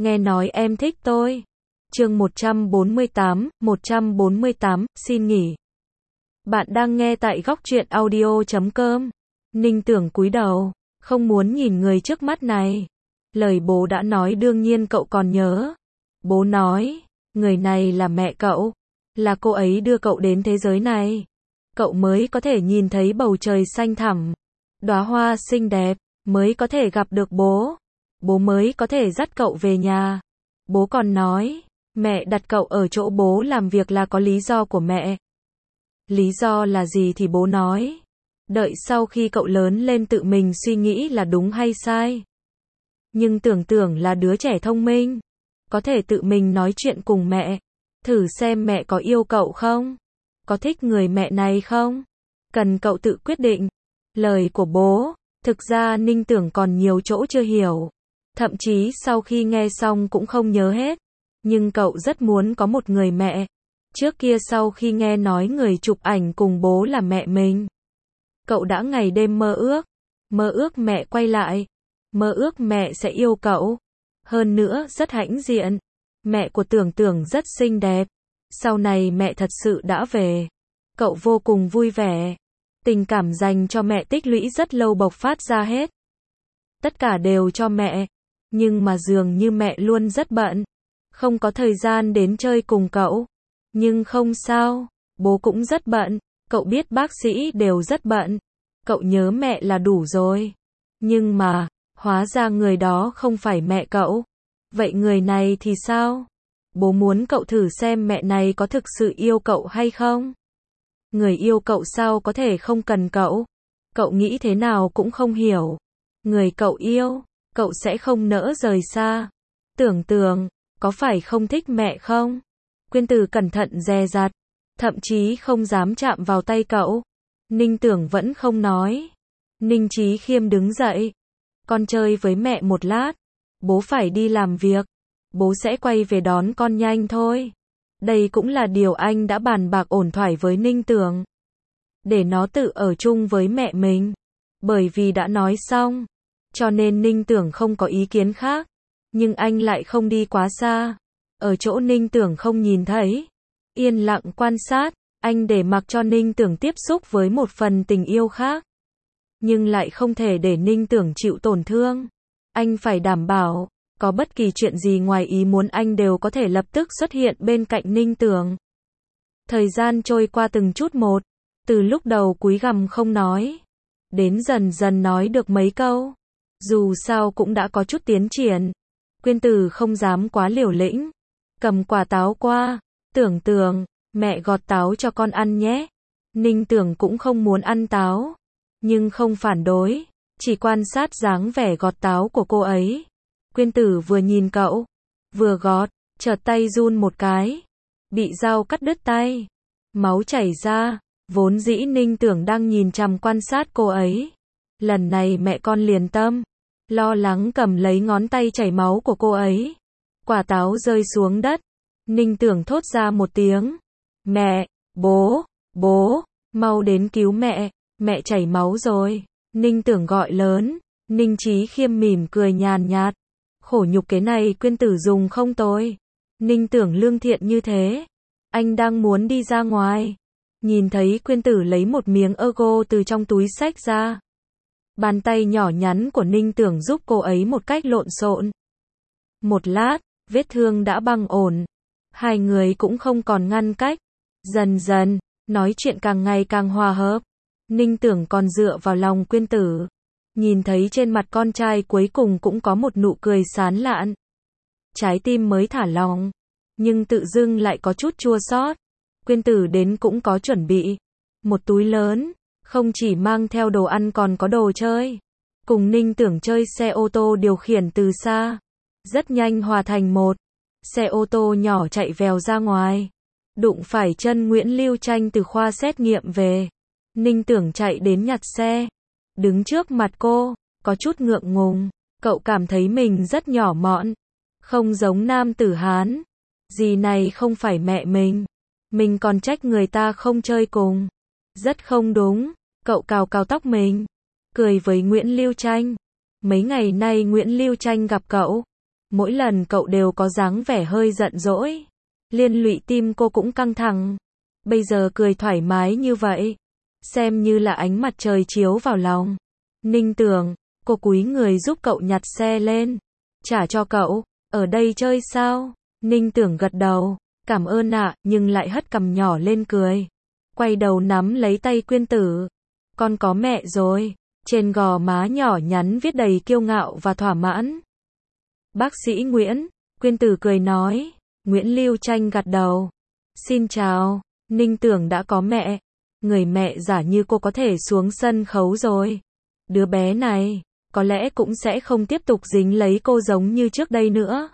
nghe nói em thích tôi. Chương 148, xin nghỉ. Bạn đang nghe tại góc truyện audio.com. Ninh Tưởng cúi đầu, không muốn nhìn người trước mắt này. Lời bố đã nói đương nhiên cậu còn nhớ. Bố nói, người này là mẹ cậu, là cô ấy đưa cậu đến thế giới này. Cậu mới có thể nhìn thấy bầu trời xanh thẳm, đóa hoa xinh đẹp, mới có thể gặp được bố. Bố mới có thể dắt cậu về nhà. Bố còn nói, mẹ đặt cậu ở chỗ bố làm việc là có lý do của mẹ. Lý do là gì thì bố nói. Đợi sau khi cậu lớn lên tự mình suy nghĩ là đúng hay sai. Nhưng tưởng là đứa trẻ thông minh, có thể tự mình nói chuyện cùng mẹ. Thử xem mẹ có yêu cậu không? Có thích người mẹ này không? Cần cậu tự quyết định. Lời của bố, thực ra Ninh Tưởng còn nhiều chỗ chưa hiểu. Thậm chí sau khi nghe xong cũng không nhớ hết. Nhưng cậu rất muốn có một người mẹ. Trước kia sau khi nghe nói người chụp ảnh cùng bố là mẹ mình, cậu đã ngày đêm mơ ước mẹ quay lại, mơ ước mẹ sẽ yêu cậu. Hơn nữa rất hãnh diện, mẹ của Tưởng rất xinh đẹp. Sau này mẹ thật sự đã về, cậu vô cùng vui vẻ. Tình cảm dành cho mẹ tích lũy rất lâu bộc phát ra hết. Tất cả đều cho mẹ, nhưng mà dường như mẹ luôn rất bận, không có thời gian đến chơi cùng cậu. Nhưng không sao, bố cũng rất bận, cậu biết bác sĩ đều rất bận. Cậu nhớ mẹ là đủ rồi. Nhưng mà, hóa ra người đó không phải mẹ cậu. Vậy người này thì sao? Bố muốn cậu thử xem mẹ này có thực sự yêu cậu hay không? Người yêu cậu sao có thể không cần cậu? Cậu nghĩ thế nào cũng không hiểu. Người cậu yêu, cậu sẽ không nỡ rời xa. Tưởng, có phải không thích mẹ không? Quyên Tử cẩn thận dè dặt, thậm chí không dám chạm vào tay cậu. Ninh Tưởng vẫn không nói. Ninh Chí Khiêm đứng dậy. Con chơi với mẹ một lát. Bố phải đi làm việc. Bố sẽ quay về đón con nhanh thôi. Đây cũng là điều anh đã bàn bạc ổn thỏa với Ninh Tưởng. Để nó tự ở chung với mẹ mình. Bởi vì đã nói xong, cho nên Ninh Tưởng không có ý kiến khác. Nhưng anh lại không đi quá xa. Ở chỗ Ninh Tưởng không nhìn thấy. Yên lặng quan sát, anh để mặc cho Ninh Tưởng tiếp xúc với một phần tình yêu khác. Nhưng lại không thể để Ninh Tưởng chịu tổn thương. Anh phải đảm bảo, có bất kỳ chuyện gì ngoài ý muốn anh đều có thể lập tức xuất hiện bên cạnh Ninh Tưởng. Thời gian trôi qua từng chút một. Từ lúc đầu cúi gằm không nói, đến dần dần nói được mấy câu. Dù sao cũng đã có chút tiến triển. Quyên Tử không dám quá liều lĩnh. Cầm quả táo qua. Tưởng, mẹ gọt táo cho con ăn nhé. Ninh Tưởng cũng không muốn ăn táo, nhưng không phản đối, chỉ quan sát dáng vẻ gọt táo của cô ấy. Quyên Tử vừa nhìn cậu, vừa gọt, chợt tay run một cái, bị dao cắt đứt tay, máu chảy ra. Vốn dĩ Ninh Tưởng đang nhìn chằm quan sát cô ấy. Lần này mẹ con liền tâm, lo lắng cầm lấy ngón tay chảy máu của cô ấy. Quả táo rơi xuống đất. Ninh Tưởng thốt ra một tiếng. Mẹ, bố, mau đến cứu mẹ chảy máu rồi. Ninh Tưởng gọi lớn. Ninh Chí Khiêm mỉm cười nhàn nhạt. Khổ nhục cái này Quyên Tử dùng không tồi. Ninh Tưởng lương thiện như thế. Anh đang muốn đi ra ngoài. Nhìn thấy Quyên Tử lấy một miếng ớt từ trong túi xách ra. Bàn tay nhỏ nhắn của Ninh Tưởng giúp cô ấy một cách lộn xộn. Một lát, vết thương đã băng ổn. Hai người cũng không còn ngăn cách. Dần dần, nói chuyện càng ngày càng hòa hợp. Ninh Tưởng còn dựa vào lòng Quyên Tử. Nhìn thấy trên mặt con trai cuối cùng cũng có một nụ cười sán lạn. Trái tim mới thả lỏng. Nhưng tự dưng lại có chút chua xót. Quyên Tử đến cũng có chuẩn bị. Một túi lớn, không chỉ mang theo đồ ăn còn có đồ chơi. Cùng Ninh Tưởng chơi xe ô tô điều khiển từ xa. Rất nhanh hòa thành một. Xe ô tô nhỏ chạy vèo ra ngoài. Đụng phải chân Nguyễn Lưu Tranh từ khoa xét nghiệm về. Ninh Tưởng chạy đến nhặt xe. Đứng trước mặt cô, có chút ngượng ngùng. Cậu cảm thấy mình rất nhỏ mọn. Không giống nam tử Hán. Dì này không phải mẹ mình. Mình còn trách người ta không chơi cùng. Rất không đúng. Cậu cào cào tóc mình. Cười với Nguyễn Lưu Tranh. Mấy ngày nay Nguyễn Lưu Tranh gặp cậu. Mỗi lần cậu đều có dáng vẻ hơi giận dỗi, liên lụy tim cô cũng căng thẳng. Bây giờ cười thoải mái như vậy, xem như là ánh mặt trời chiếu vào lòng. Ninh Tưởng, cô cúi người giúp cậu nhặt xe lên, trả cho cậu. Ở đây chơi sao? Ninh Tưởng gật đầu, cảm ơn ạ, nhưng lại hất cằm nhỏ lên cười. Quay đầu nắm lấy tay Quyên Tử. Con có mẹ rồi. Trên gò má nhỏ nhắn viết đầy kiêu ngạo và thỏa mãn. Bác sĩ Nguyễn, Quyên Tử cười nói. Nguyễn Lưu Tranh gật đầu. Xin chào, Ninh Tưởng đã có mẹ. Người mẹ giả như cô có thể xuống sân khấu rồi. Đứa bé này, có lẽ cũng sẽ không tiếp tục dính lấy cô giống như trước đây nữa.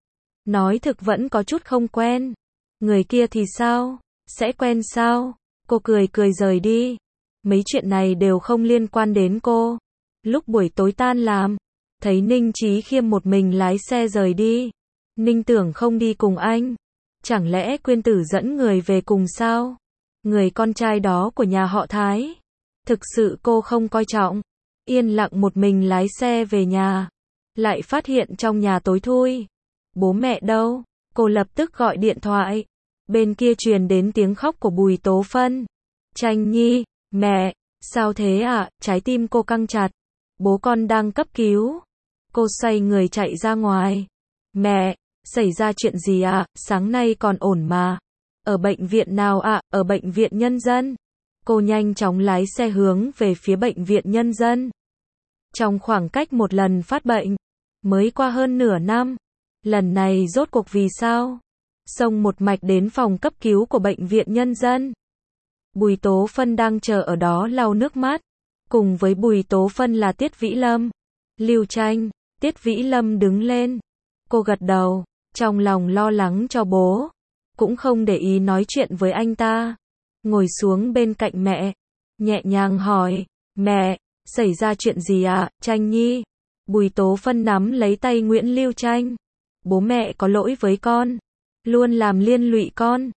Nói thực vẫn có chút không quen. Người kia thì sao? Sẽ quen sao? Cô cười cười rời đi. Mấy chuyện này đều không liên quan đến cô. Lúc buổi tối tan làm, thấy Ninh Chí Khiêm một mình lái xe rời đi. Ninh Tưởng không đi cùng anh. Chẳng lẽ Quyên Tử dẫn người về cùng sao? Người con trai đó của nhà họ Thái. Thực sự cô không coi trọng. Yên lặng một mình lái xe về nhà. Lại phát hiện trong nhà tối thui. Bố mẹ đâu? Cô lập tức gọi điện thoại. Bên kia truyền đến tiếng khóc của Bùi Tố Phân. Tranh Nhi, mẹ, sao thế ạ? Trái tim cô căng chặt. Bố con đang cấp cứu. Cô xoay người chạy ra ngoài. Mẹ, xảy ra chuyện gì ạ? Sáng nay còn ổn mà. Ở bệnh viện nào ạ? Ở bệnh viện Nhân dân. Cô nhanh chóng lái xe hướng về phía bệnh viện Nhân dân. Trong khoảng cách một lần phát bệnh, mới qua hơn nửa năm. Lần này rốt cuộc vì sao? Xông một mạch đến phòng cấp cứu của bệnh viện Nhân dân. Bùi Tố Phân đang chờ ở đó lau nước mắt. Cùng với Bùi Tố Phân là Tiết Vĩ Lâm. Lưu Tranh, Tiết Vĩ Lâm đứng lên. Cô gật đầu, trong lòng lo lắng cho bố. Cũng không để ý nói chuyện với anh ta. Ngồi xuống bên cạnh mẹ. Nhẹ nhàng hỏi, mẹ, xảy ra chuyện gì ạ, Tranh Nhi? Bùi Tố Phân nắm lấy tay Nguyễn Lưu Tranh. Bố mẹ có lỗi với con. Luôn làm liên lụy con.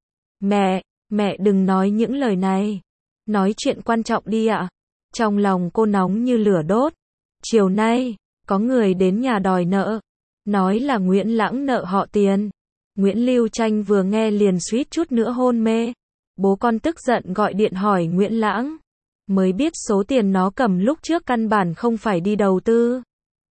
Mẹ đừng nói những lời này. Nói chuyện quan trọng đi ạ. Trong lòng cô nóng như lửa đốt. Chiều nay, có người đến nhà đòi nợ. Nói là Nguyễn Lãng nợ họ tiền. Nguyễn Lưu Tranh vừa nghe liền suýt chút nữa hôn mê. Bố con tức giận gọi điện hỏi Nguyễn Lãng. Mới biết số tiền nó cầm lúc trước căn bản không phải đi đầu tư,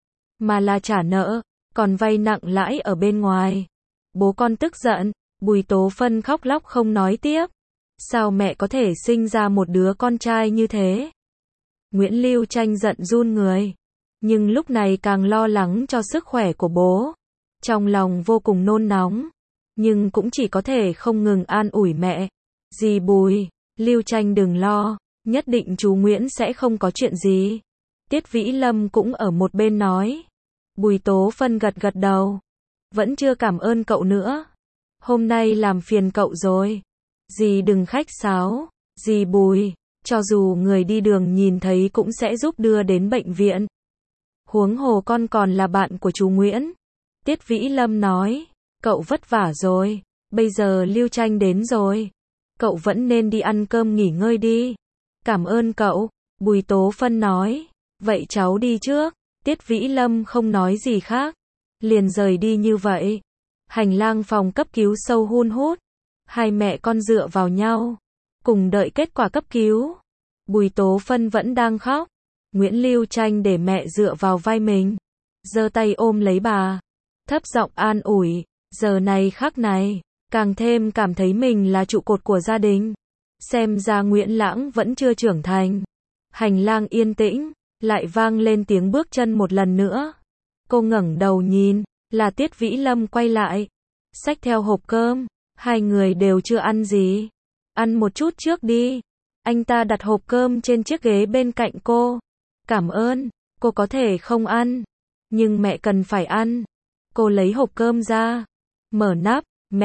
mà là trả nợ, còn vay nặng lãi ở bên ngoài. Bố con tức giận, Bùi Tố Phân khóc lóc không nói tiếp. Sao mẹ có thể sinh ra một đứa con trai như thế? Nguyễn Lưu Tranh giận run người. Nhưng lúc này càng lo lắng cho sức khỏe của bố. Trong lòng vô cùng nôn nóng. Nhưng cũng chỉ có thể không ngừng an ủi mẹ. Dì Bùi, Lưu Tranh đừng lo. Nhất định chú Nguyễn sẽ không có chuyện gì. Tiết Vĩ Lâm cũng ở một bên nói. Bùi Tố Phân gật gật đầu. Vẫn chưa cảm ơn cậu nữa. Hôm nay làm phiền cậu rồi. Dì đừng khách sáo. Dì Bùi, cho dù người đi đường nhìn thấy cũng sẽ giúp đưa đến bệnh viện. Huống hồ con còn là bạn của chú Nguyễn. Tiết Vĩ Lâm nói. Cậu vất vả rồi. Bây giờ Lưu Tranh đến rồi. Cậu vẫn nên đi ăn cơm nghỉ ngơi đi. Cảm ơn cậu. Bùi Tố Phân nói. Vậy cháu đi trước. Tiết Vĩ Lâm không nói gì khác. Liền rời đi như vậy. Hành lang phòng cấp cứu sâu hun hút. Hai mẹ con dựa vào nhau. Cùng đợi kết quả cấp cứu. Bùi Tố Phân vẫn đang khóc. Nguyễn Lưu Tranh để mẹ dựa vào vai mình. Giơ tay ôm lấy bà. Thấp giọng an ủi. Giờ này khắc này, càng thêm cảm thấy mình là trụ cột của gia đình. Xem ra Nguyễn Lãng vẫn chưa trưởng thành. Hành lang yên tĩnh, lại vang lên tiếng bước chân một lần nữa. Cô ngẩng đầu nhìn, là Tiết Vĩ Lâm quay lại. Xách theo hộp cơm, hai người đều chưa ăn gì. Ăn một chút trước đi. Anh ta đặt hộp cơm trên chiếc ghế bên cạnh cô. Cảm ơn, cô có thể không ăn. Nhưng mẹ cần phải ăn. Cô lấy hộp cơm ra. Mở nắp,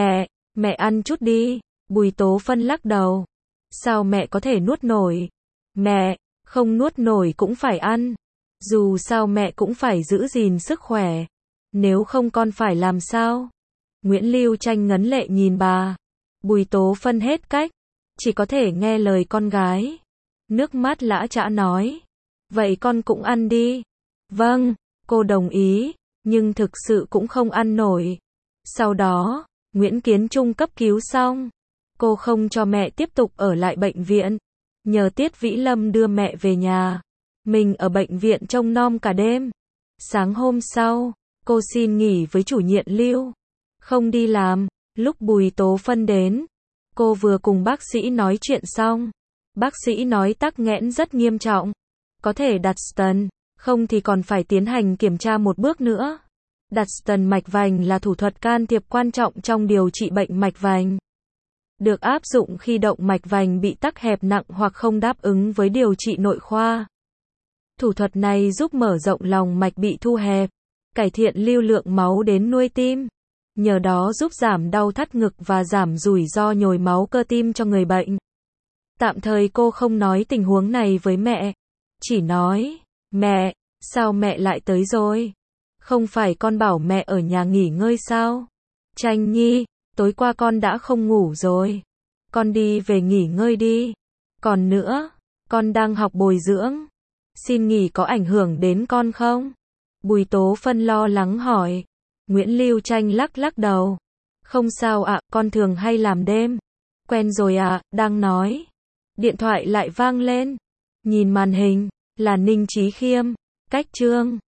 mẹ ăn chút đi. Bùi Tố Phân lắc đầu. Sao mẹ có thể nuốt nổi? Mẹ, không nuốt nổi cũng phải ăn. Dù sao mẹ cũng phải giữ gìn sức khỏe. Nếu không con phải làm sao? Nguyễn Lưu Tranh ngấn lệ nhìn bà. Bùi Tố Phân hết cách. Chỉ có thể nghe lời con gái. Nước mắt lã chã nói. Vậy con cũng ăn đi. Vâng, cô đồng ý. nhưng thực sự cũng không ăn nổi. Sau đó, Nguyễn Kiến Trung cấp cứu xong, cô không cho mẹ tiếp tục ở lại bệnh viện, nhờ Tiết Vĩ Lâm đưa mẹ về nhà. Mình ở bệnh viện trông nom cả đêm. Sáng hôm sau, cô xin nghỉ với chủ nhiệm Lưu, không đi làm. Lúc Bùi Tố Phân đến, cô vừa cùng bác sĩ nói chuyện xong. Bác sĩ nói tắc nghẽn rất nghiêm trọng, có thể đặt stent, không thì còn phải tiến hành kiểm tra một bước nữa. Đặt stent mạch vành là thủ thuật can thiệp quan trọng trong điều trị bệnh mạch vành. Được áp dụng khi động mạch vành bị tắc hẹp nặng hoặc không đáp ứng với điều trị nội khoa. Thủ thuật này giúp mở rộng lòng mạch bị thu hẹp, cải thiện lưu lượng máu đến nuôi tim. Nhờ đó giúp giảm đau thắt ngực và giảm rủi ro nhồi máu cơ tim cho người bệnh. Tạm thời cô không nói tình huống này với mẹ. Chỉ nói, mẹ, sao mẹ lại tới rồi? Không phải con bảo mẹ ở nhà nghỉ ngơi sao? Tranh Nhi, tối qua con đã không ngủ rồi. Con đi về nghỉ ngơi đi. Còn nữa, con đang học bồi dưỡng. Xin nghỉ có ảnh hưởng đến con không? Bùi Tố Phân lo lắng hỏi. Nguyễn Lưu Tranh lắc lắc đầu. Không sao ạ, con thường hay làm đêm. Quen rồi ạ, đang nói. Điện thoại lại vang lên. Nhìn màn hình, là Ninh Chí Khiêm. Cách Trương.